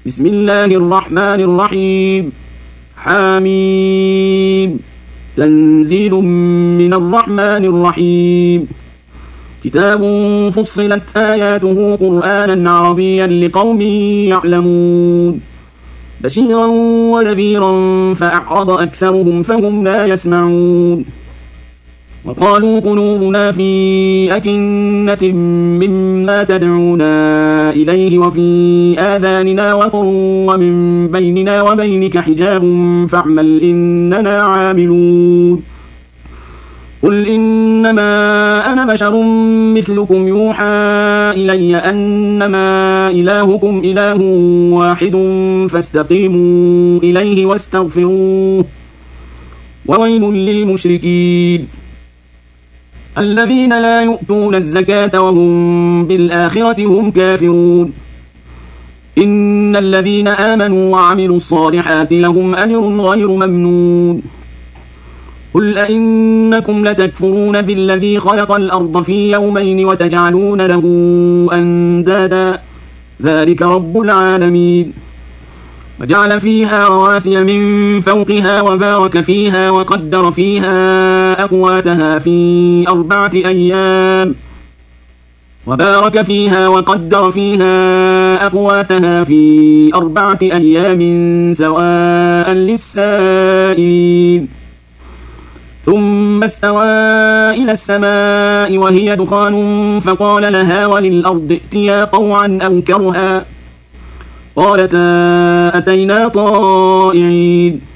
بسم الله الرحمن الرحيم. حميم. تنزيل من الرحمن الرحيم. كتاب فصلت آياته قرآنا عربيا لقوم يعلمون. بشيرا ونذيرا فأعرض أكثرهم فهم لا يسمعون. وقالوا قلوبنا في أكنة مما تدعونا إليه وفي آذاننا وقر ومن بيننا وبينك حجاب فاعمل إننا عاملون. قل إنما أنا بشر مثلكم يوحى إلي أنما إلهكم إله واحد فاستقيموا إليه واستغفروه. وويل للمشركين الذين لا يؤتون الزكاة وهم بالآخرة هم كافرون. إن الذين آمنوا وعملوا الصالحات لهم أجر غير ممنون. قل أئنكم لتكفرون بالذي خلق الأرض في يومين وتجعلون له أندادا ذلك رب العالمين. وجعل فيها رواسي من فوقها وبارك فيها وقدر فيها أقواتها في 4 أيام سواء للسائلين. ثم استوى إلى السماء وهي دخان فقال لها وللأرض ائتيا طوعا أو كرها قالتا أتينا طائعين.